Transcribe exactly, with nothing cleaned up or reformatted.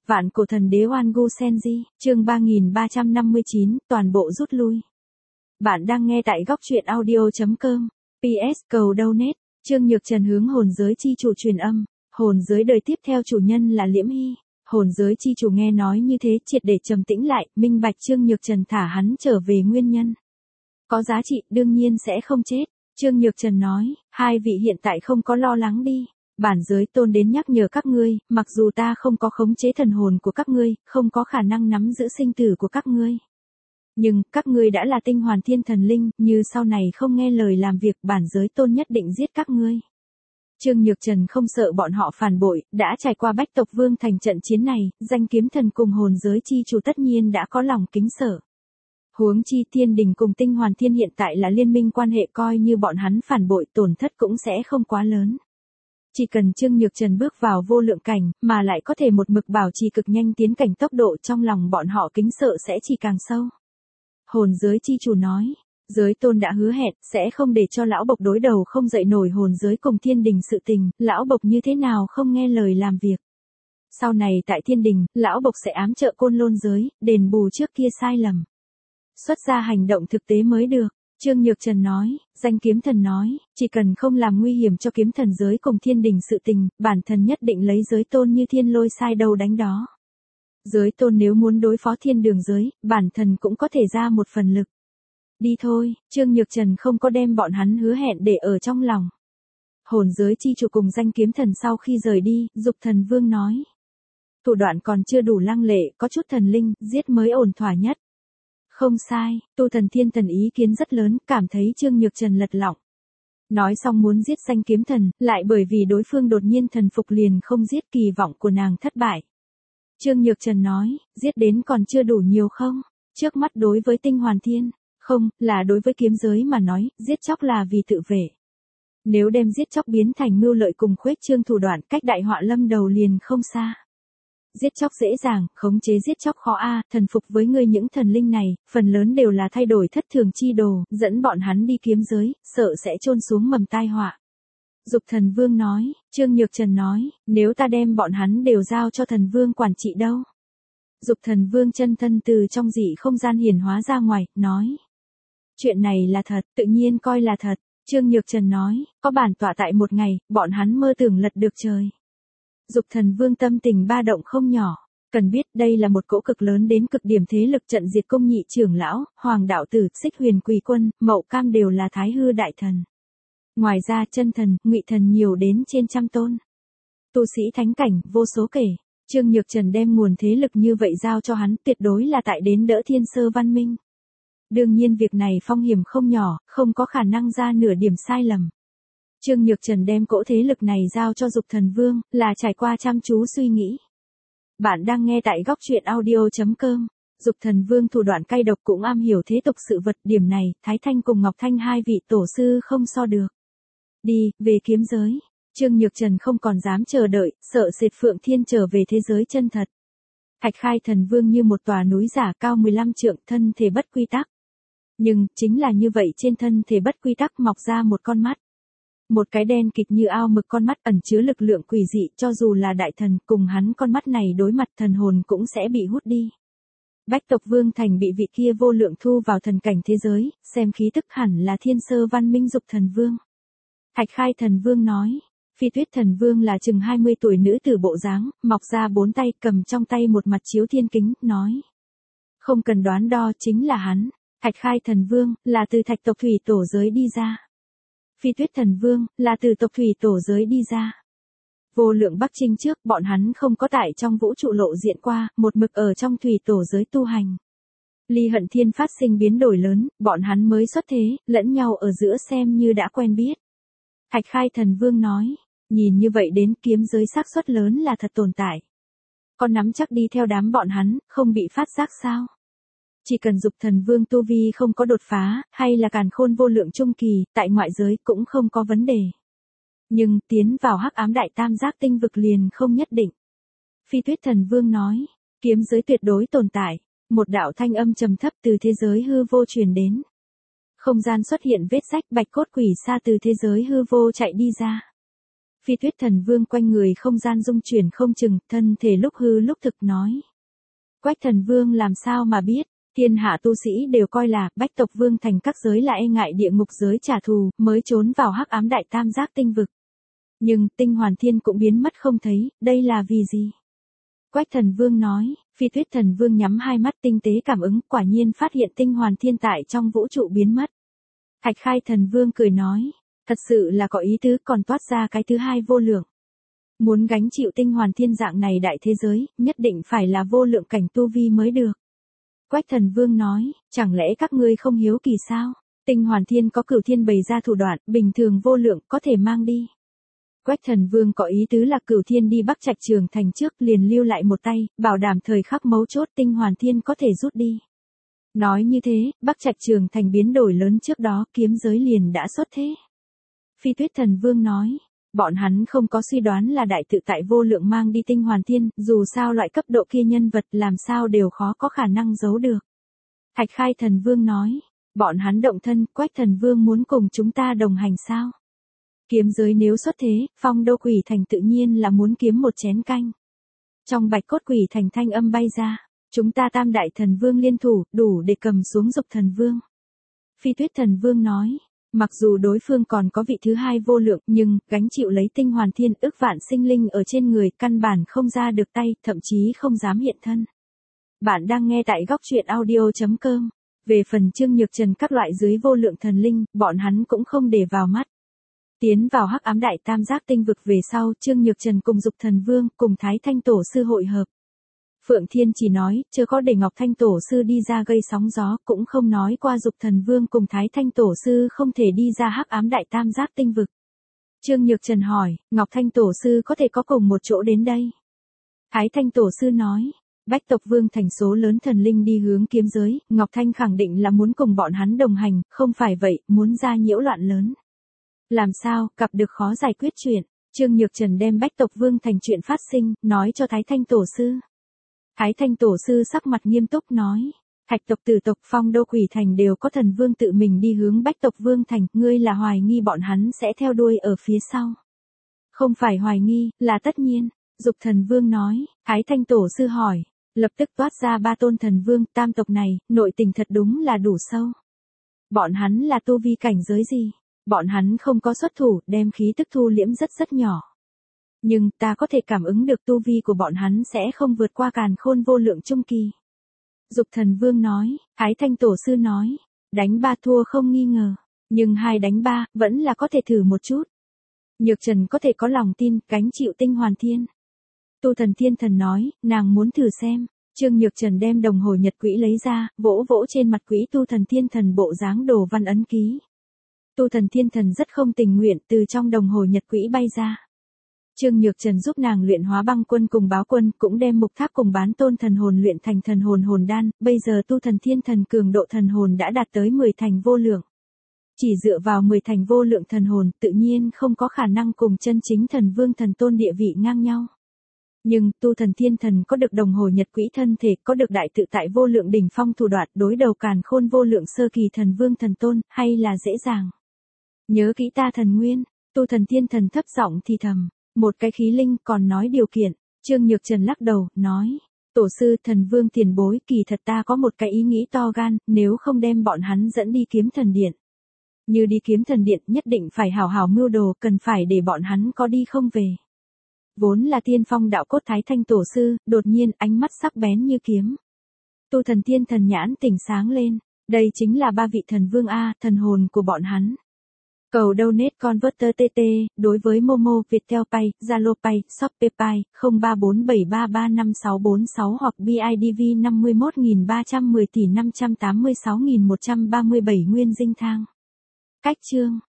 Vạn cổ thần đế Oan Gu Senji, chương ba nghìn ba trăm năm mươi chín, toàn bộ rút lui. Bạn đang nghe tại góc truyện audio chấm com. pê ét cầu donate, Trương Nhược Trần hướng hồn giới chi chủ truyền âm, hồn giới đời tiếp theo chủ nhân là Liễm Hy. Hồn giới chi chủ nghe nói như thế triệt để trầm tĩnh lại, minh bạch Trương Nhược Trần thả hắn trở về nguyên nhân. Có giá trị, đương nhiên sẽ không chết. Trương Nhược Trần nói, hai vị hiện tại không có lo lắng đi. Bản giới tôn đến nhắc nhở các ngươi, mặc dù ta không có khống chế thần hồn của các ngươi, không có khả năng nắm giữ sinh tử của các ngươi. Nhưng, các ngươi đã là tinh hoàn thiên thần linh, như sau này không nghe lời làm việc, bản giới tôn nhất định giết các ngươi. Trương Nhược Trần không sợ bọn họ phản bội, đã trải qua Bách Tộc Vương thành trận chiến này, danh kiếm thần cùng hồn giới chi chủ tất nhiên đã có lòng kính sợ. Huống chi thiên đình cùng tinh hoàn thiên hiện tại là liên minh quan hệ, coi như bọn hắn phản bội tổn thất cũng sẽ không quá lớn. Chỉ cần Trương Nhược Trần bước vào vô lượng cảnh, mà lại có thể một mực bảo trì cực nhanh tiến cảnh tốc độ, trong lòng bọn họ kính sợ sẽ chỉ càng sâu. Hồn giới chi chủ nói, giới tôn đã hứa hẹn, sẽ không để cho lão bộc đối đầu không dậy nổi hồn giới cùng thiên đình sự tình, lão bộc như thế nào không nghe lời làm việc. Sau này tại thiên đình, lão bộc sẽ ám trợ côn lôn giới, đền bù trước kia sai lầm. Xuất ra hành động thực tế mới được. Trương Nhược Trần nói, danh kiếm thần nói, chỉ cần không làm nguy hiểm cho kiếm thần giới cùng thiên đình sự tình, bản thần nhất định lấy giới tôn như thiên lôi sai đầu đánh đó. Giới tôn nếu muốn đối phó thiên đường giới, bản thần cũng có thể ra một phần lực. Đi thôi, Trương Nhược Trần không có đem bọn hắn hứa hẹn để ở trong lòng. Hồn giới chi chủ cùng danh kiếm thần sau khi rời đi, Dục Thần Vương nói. Thủ đoạn còn chưa đủ lăng lệ, có chút thần linh, giết mới ổn thỏa nhất. Không sai, tu thần thiên thần ý kiến rất lớn, cảm thấy Trương Nhược Trần lật lọng. Nói xong muốn giết danh kiếm thần, lại bởi vì đối phương đột nhiên thần phục liền không giết, kỳ vọng của nàng thất bại. Trương Nhược Trần nói, giết đến còn chưa đủ nhiều không? Trước mắt đối với tinh hoàn thiên, không, là đối với kiếm giới mà nói, giết chóc là vì tự vệ. Nếu đem giết chóc biến thành mưu lợi cùng khuếch trương thủ đoạn, cách đại họa lâm đầu liền không xa. Giết chóc dễ dàng, khống chế giết chóc khó a, thần phục với ngươi những thần linh này, phần lớn đều là thay đổi thất thường chi đồ, dẫn bọn hắn đi kiếm giới, sợ sẽ chôn xuống mầm tai họa. Dục Thần Vương nói, Trương Nhược Trần nói, nếu ta đem bọn hắn đều giao cho thần vương quản trị đâu? Dục Thần Vương chân thân từ trong dị không gian hiển hóa ra ngoài, nói. Chuyện này là thật, tự nhiên coi là thật. Trương Nhược Trần nói, có bản tọa tại một ngày, bọn hắn mơ tưởng lật được trời. Dục Thần Vương tâm tình ba động không nhỏ, cần biết đây là một cỗ cực lớn đến cực điểm thế lực trận diệt công nhị trưởng lão, hoàng đạo tử, xích huyền quỳ quân, mậu cam đều là thái hư đại thần. Ngoài ra chân thần, ngụy thần nhiều đến trên trăm tôn. Tu sĩ thánh cảnh, vô số kể. Trương Nhược Trần đem nguồn thế lực như vậy giao cho hắn, tuyệt đối là tại đến đỡ thiên sơ văn minh. Đương nhiên việc này phong hiểm không nhỏ, không có khả năng ra nửa điểm sai lầm. Trương Nhược Trần đem cỗ thế lực này giao cho Dục Thần Vương, là trải qua chăm chú suy nghĩ. Bạn đang nghe tại góc truyện audio chấm com. Dục Thần Vương thủ đoạn cay độc cũng am hiểu thế tục sự vật, điểm này, Thái Thanh cùng Ngọc Thanh hai vị tổ sư không so được. Đi, về kiếm giới. Trương Nhược Trần không còn dám chờ đợi, sợ sệt Phượng Thiên trở về thế giới chân thật. Thạch Khai Thần Vương như một tòa núi giả cao mười lăm trượng, thân thể bất quy tắc. Nhưng, chính là như vậy, trên thân thể bất quy tắc mọc ra một con mắt. Một cái đen kịt như ao mực con mắt ẩn chứa lực lượng quỷ dị, cho dù là đại thần, cùng hắn con mắt này đối mặt thần hồn cũng sẽ bị hút đi. Bách Tộc Vương thành bị vị kia vô lượng thu vào thần cảnh thế giới, xem khí tức hẳn là thiên sơ văn minh Dục Thần Vương. Thạch Khai Thần Vương nói, Phi Tuyết Thần Vương là chừng hai mươi tuổi nữ tử bộ dáng, mọc ra bốn tay, cầm trong tay một mặt chiếu thiên kính, nói. Không cần đoán đo, chính là hắn. Thạch Khai Thần Vương, là từ thạch tộc thủy tổ giới đi ra. Phi Tuyết Thần Vương, là từ tộc thủy tổ giới đi ra. Vô lượng Bắc Trinh trước, bọn hắn không có tại trong vũ trụ lộ diện qua, một mực ở trong thủy tổ giới tu hành. Ly Hận Thiên phát sinh biến đổi lớn, bọn hắn mới xuất thế, lẫn nhau ở giữa xem như đã quen biết. Thạch Khai Thần Vương nói, nhìn như vậy đến kiếm giới xác suất lớn là thật tồn tại. Con nắm chắc đi theo đám bọn hắn, không bị phát giác sao? Chỉ cần Dục Thần Vương tu vi không có đột phá, hay là càn khôn vô lượng trung kỳ, tại ngoại giới cũng không có vấn đề. Nhưng, tiến vào hắc ám đại tam giác tinh vực liền không nhất định. Phi Tuyết Thần Vương nói, kiếm giới tuyệt đối tồn tại. Một đạo thanh âm trầm thấp từ thế giới hư vô truyền đến. Không gian xuất hiện vết rách, bạch cốt quỷ xa từ thế giới hư vô chạy đi ra. Phi Tuyết Thần Vương quanh người không gian dung chuyển không chừng, thân thể lúc hư lúc thực nói. Quách Thần Vương làm sao mà biết, thiên hạ tu sĩ đều coi là Bách tộc vương thành các giới là e ngại địa ngục giới trả thù, mới trốn vào hắc ám đại tam giác tinh vực. Nhưng tinh hoàn thiên cũng biến mất không thấy, đây là vì gì? Quách Thần Vương nói, Phi Tuyết Thần Vương nhắm hai mắt tinh tế cảm ứng, quả nhiên phát hiện tinh hoàn thiên tại trong vũ trụ biến mất. Thạch Khai Thần Vương cười nói, thật sự là có ý tứ, còn toát ra cái thứ hai vô lượng. Muốn gánh chịu tinh hoàn thiên dạng này đại thế giới, nhất định phải là vô lượng cảnh tu vi mới được. Quách Thần Vương nói, chẳng lẽ các ngươi không hiếu kỳ sao? Tinh hoàn thiên có cửu thiên bày ra thủ đoạn, bình thường vô lượng có thể mang đi. Quách Thần Vương có ý tứ là cửu thiên đi Bắc Trạch Trường Thành trước liền lưu lại một tay, bảo đảm thời khắc mấu chốt tinh hoàn thiên có thể rút đi. Nói như thế, Bắc Trạch Trường Thành biến đổi lớn trước đó kiếm giới liền đã xuất thế. Phi Tuyết Thần Vương nói, bọn hắn không có suy đoán là đại tự tại vô lượng mang đi tinh hoàn thiên, dù sao loại cấp độ kia nhân vật làm sao đều khó có khả năng giấu được. Thạch Khai Thần Vương nói, bọn hắn động thân, Quách Thần Vương muốn cùng chúng ta đồng hành sao? Kiếm giới nếu xuất thế, Phong Đô Quỷ Thành tự nhiên là muốn kiếm một chén canh. Trong Bạch Cốt Quỷ Thành thanh âm bay ra, chúng ta tam đại thần vương liên thủ, đủ để cầm xuống Dục Thần Vương. Phi Tuyết Thần Vương nói, mặc dù đối phương còn có vị thứ hai vô lượng, nhưng gánh chịu lấy tinh hoàn thiên ức vạn sinh linh ở trên người, căn bản không ra được tay, thậm chí không dám hiện thân. Bạn đang nghe tại góc truyện audio chấm com. Về phần Trương Nhược Trần các loại dưới vô lượng thần linh, bọn hắn cũng không để vào mắt. Tiến vào hắc ám đại tam giác tinh vực về sau, Trương Nhược Trần cùng Dục Thần Vương, cùng Thái Thanh Tổ Sư hội hợp. Phượng Thiên chỉ nói, chưa có để Ngọc Thanh Tổ Sư đi ra gây sóng gió, cũng không nói qua Dục Thần Vương cùng Thái Thanh Tổ Sư không thể đi ra hắc ám đại tam giác tinh vực. Trương Nhược Trần hỏi, Ngọc Thanh Tổ Sư có thể có cùng một chỗ đến đây? Thái Thanh Tổ Sư nói, Bách tộc vương thành số lớn thần linh đi hướng kiếm giới, Ngọc Thanh khẳng định là muốn cùng bọn hắn đồng hành, không phải vậy, muốn ra nhiễu loạn lớn. Làm sao, gặp được khó giải quyết chuyện, Trương Nhược Trần đem Bách tộc vương thành chuyện phát sinh, nói cho Thái Thanh Tổ Sư. Thái Thanh Tổ Sư sắc mặt nghiêm túc nói, Thạch tộc Tử tộc Phong Đô Quỷ Thành đều có thần vương tự mình đi hướng Bách tộc vương thành, ngươi là hoài nghi bọn hắn sẽ theo đuôi ở phía sau. Không phải hoài nghi, là tất nhiên, Dục Thần Vương nói. Thái Thanh Tổ Sư hỏi, lập tức toát ra ba tôn thần vương, tam tộc này, nội tình thật đúng là đủ sâu. Bọn hắn là tu vi cảnh giới gì? Bọn hắn không có xuất thủ, đem khí tức thu liễm rất rất nhỏ. Nhưng ta có thể cảm ứng được tu vi của bọn hắn sẽ không vượt qua càn khôn vô lượng trung kỳ. Dục Thần Vương nói, Thái Thanh Tổ Sư nói, đánh ba thua không nghi ngờ, nhưng hai đánh ba, vẫn là có thể thử một chút. Nhược Trần có thể có lòng tin, gánh chịu tinh hoàn thiên. Tu Thần Thiên Thần nói, nàng muốn thử xem. Trương Nhược Trần đem đồng hồ nhật quỹ lấy ra, vỗ vỗ trên mặt quỹ Tu Thần Thiên Thần bộ dáng đồ văn ấn ký. Tu Thần Thiên Thần rất không tình nguyện từ trong đồng hồ nhật quỹ bay ra. Trương Nhược Trần giúp nàng luyện hóa băng quân cùng báo quân, cũng đem mục tháp cùng bán tôn thần hồn luyện thành thần hồn hồn đan, bây giờ Tu Thần Thiên Thần cường độ thần hồn đã đạt tới mười thành vô lượng. Chỉ dựa vào mười thành vô lượng thần hồn, tự nhiên không có khả năng cùng chân chính thần vương thần tôn địa vị ngang nhau. Nhưng, Tu Thần Thiên Thần có được đồng hồ nhật quỹ thân thể, có được đại tự tại vô lượng đỉnh phong thủ đoạn đối đầu càn khôn vô lượng sơ kỳ thần vương thần tôn, hay là dễ dàng. Nhớ kỹ ta thần nguyên, Tu Thần Thiên Thần thấp giọng thì thầm, một cái khí linh còn nói điều kiện. Trương Nhược Trần lắc đầu, nói, Tổ Sư thần vương tiền bối, kỳ thật ta có một cái ý nghĩ to gan, nếu không đem bọn hắn dẫn đi kiếm thần điện. Như đi kiếm thần điện nhất định phải hào hào mưu đồ, cần phải để bọn hắn có đi không về. Vốn là tiên phong đạo cốt Thái Thanh Tổ Sư, đột nhiên ánh mắt sắc bén như kiếm. Tu Thần Thiên Thần nhãn tỉnh sáng lên, đây chính là ba vị thần vương A, thần hồn của bọn hắn. Cầu donate converter tê tê, đối với Momo, Viettel Pay, Zalo Pay, Shopee Pay, không ba bốn bảy ba ba năm sáu bốn sáu hoặc bê i đê vê năm mươi mốt nghìn ba trăm mười tỷ năm trăm tám mươi sáu nghìn một trăm ba mươi bảy nguyên dinh thang. Cách chương